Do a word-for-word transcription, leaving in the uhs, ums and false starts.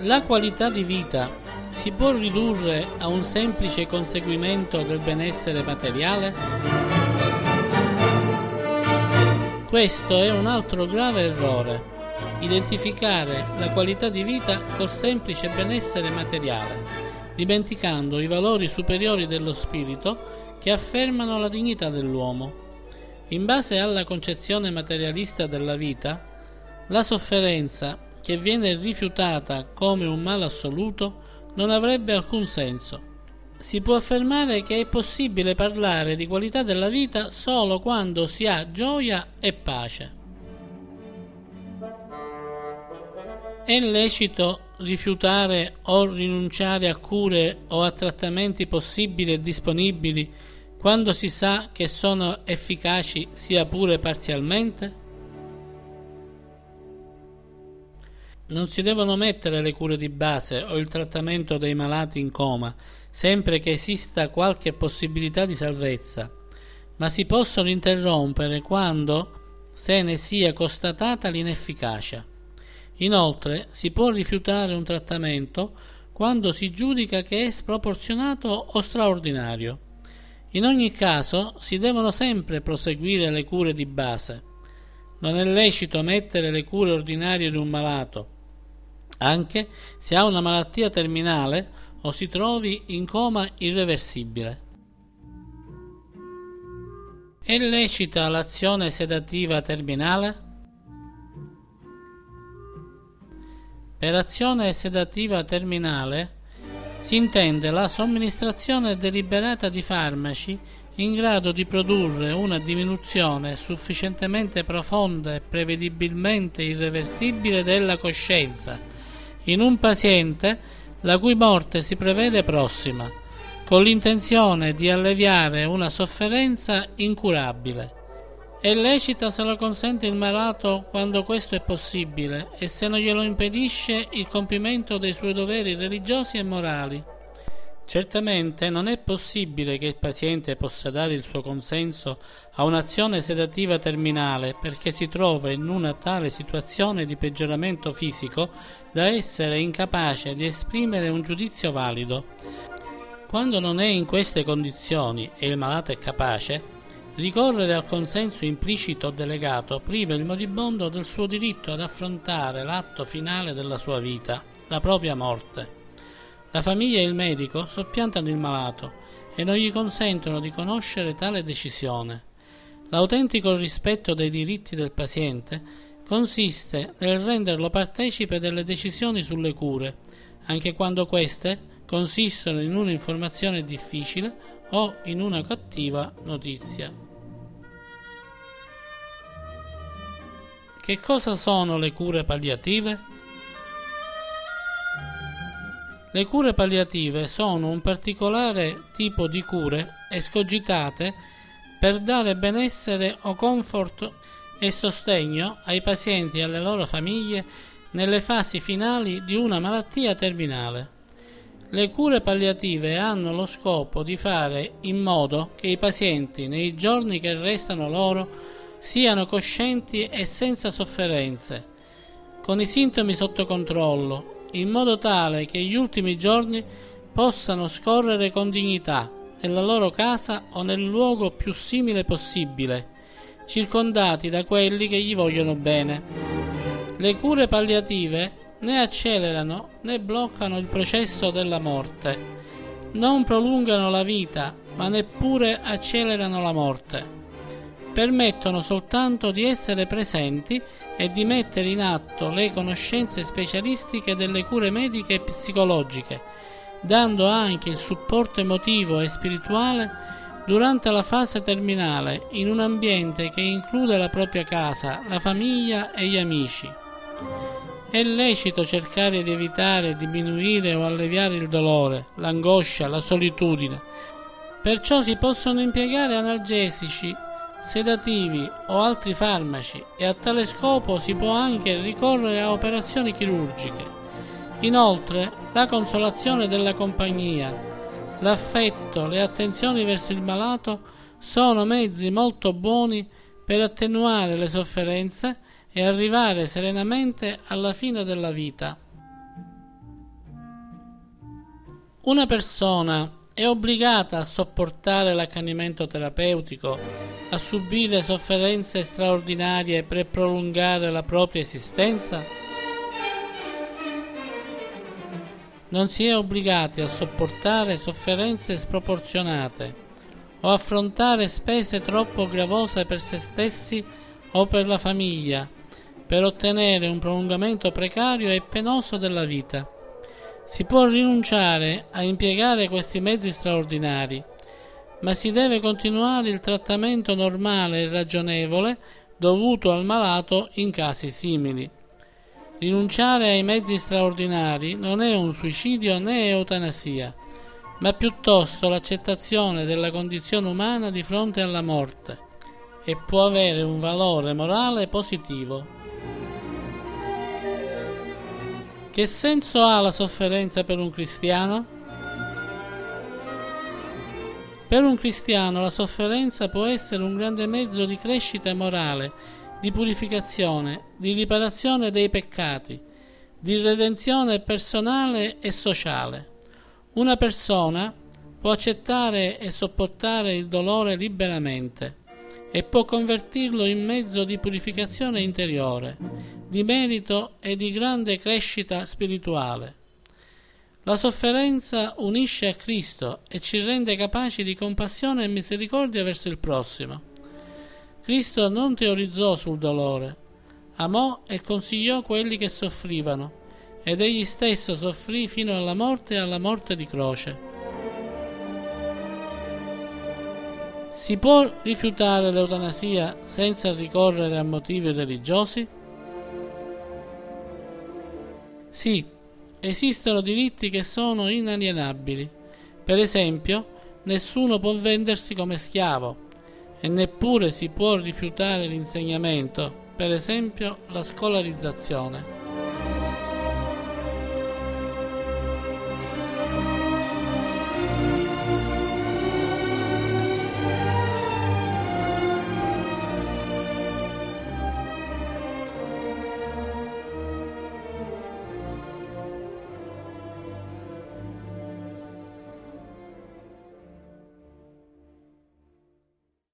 La qualità di vita si può ridurre a un semplice conseguimento del benessere materiale? Questo è un altro grave errore, identificare la qualità di vita col semplice benessere materiale, dimenticando i valori superiori dello spirito che affermano la dignità dell'uomo. In base alla concezione materialista della vita, la sofferenza che viene rifiutata come un male assoluto non avrebbe alcun senso. Si può affermare che è possibile parlare di qualità della vita solo quando si ha gioia e pace. È lecito rifiutare o rinunciare a cure o a trattamenti possibili e disponibili quando si sa che sono efficaci sia pure parzialmente? Non si devono mettere le cure di base o il trattamento dei malati in coma, sempre che esista qualche possibilità di salvezza, ma si possono interrompere quando se ne sia constatata l'inefficacia. Inoltre, si può rifiutare un trattamento quando si giudica che è sproporzionato o straordinario. In ogni caso, si devono sempre proseguire le cure di base. Non è lecito mettere le cure ordinarie di un malato, anche se ha una malattia terminale o si trovi in coma irreversibile. È lecita l'azione sedativa terminale? Per azione sedativa terminale si intende la somministrazione deliberata di farmaci in grado di produrre una diminuzione sufficientemente profonda e prevedibilmente irreversibile della coscienza in un paziente la cui morte si prevede prossima, con l'intenzione di alleviare una sofferenza incurabile. È lecita se lo consente il malato quando questo è possibile e se non glielo impedisce il compimento dei suoi doveri religiosi e morali. Certamente non è possibile che il paziente possa dare il suo consenso a un'azione sedativa terminale perché si trova in una tale situazione di peggioramento fisico da essere incapace di esprimere un giudizio valido. Quando non è in queste condizioni e il malato è capace, ricorrere al consenso implicito o delegato priva il moribondo del suo diritto ad affrontare l'atto finale della sua vita, la propria morte. La famiglia e il medico soppiantano il malato e non gli consentono di conoscere tale decisione. L'autentico rispetto dei diritti del paziente consiste nel renderlo partecipe delle decisioni sulle cure, anche quando queste consistono in un'informazione difficile o in una cattiva notizia. Che cosa sono le cure palliative? Le cure palliative sono un particolare tipo di cure escogitate per dare benessere o comfort e sostegno ai pazienti e alle loro famiglie nelle fasi finali di una malattia terminale. Le cure palliative hanno lo scopo di fare in modo che i pazienti, nei giorni che restano loro, siano coscienti e senza sofferenze, con i sintomi sotto controllo, in modo tale che gli ultimi giorni possano scorrere con dignità nella loro casa o nel luogo più simile possibile, circondati da quelli che gli vogliono bene. Le cure palliative né accelerano né bloccano il processo della morte, non prolungano la vita, ma neppure accelerano la morte. Permettono soltanto di essere presenti e di mettere in atto le conoscenze specialistiche delle cure mediche e psicologiche, dando anche il supporto emotivo e spirituale durante la fase terminale in un ambiente che include la propria casa, la famiglia e gli amici. È lecito cercare di evitare, diminuire o alleviare il dolore, l'angoscia, la solitudine. Perciò si possono impiegare analgesici, sedativi o altri farmaci e a tale scopo si può anche ricorrere a operazioni chirurgiche. Inoltre, la consolazione della compagnia, l'affetto, le attenzioni verso il malato sono mezzi molto buoni per attenuare le sofferenze e arrivare serenamente alla fine della vita. Una persona è obbligata a sopportare l'accanimento terapeutico, a subire sofferenze straordinarie per prolungare la propria esistenza? Non si è obbligati a sopportare sofferenze sproporzionate o affrontare spese troppo gravose per se stessi o per la famiglia per ottenere un prolungamento precario e penoso della vita. Si può rinunciare a impiegare questi mezzi straordinari, ma si deve continuare il trattamento normale e ragionevole dovuto al malato in casi simili. Rinunciare ai mezzi straordinari non è un suicidio né eutanasia, ma piuttosto l'accettazione della condizione umana di fronte alla morte, e può avere un valore morale positivo. Che senso ha la sofferenza per un cristiano? Per un cristiano la sofferenza può essere un grande mezzo di crescita morale, di purificazione, di riparazione dei peccati, di redenzione personale e sociale. Una persona può accettare e sopportare il dolore liberamente e può convertirlo in mezzo di purificazione interiore, di merito e di grande crescita spirituale. La sofferenza unisce a Cristo e ci rende capaci di compassione e misericordia verso il prossimo. Cristo non teorizzò sul dolore, amò e consigliò quelli che soffrivano, ed egli stesso soffrì fino alla morte e alla morte di croce. Si può rifiutare l'eutanasia senza ricorrere a motivi religiosi? Sì, esistono diritti che sono inalienabili. Per esempio, nessuno può vendersi come schiavo e neppure si può rifiutare l'insegnamento, per esempio la scolarizzazione.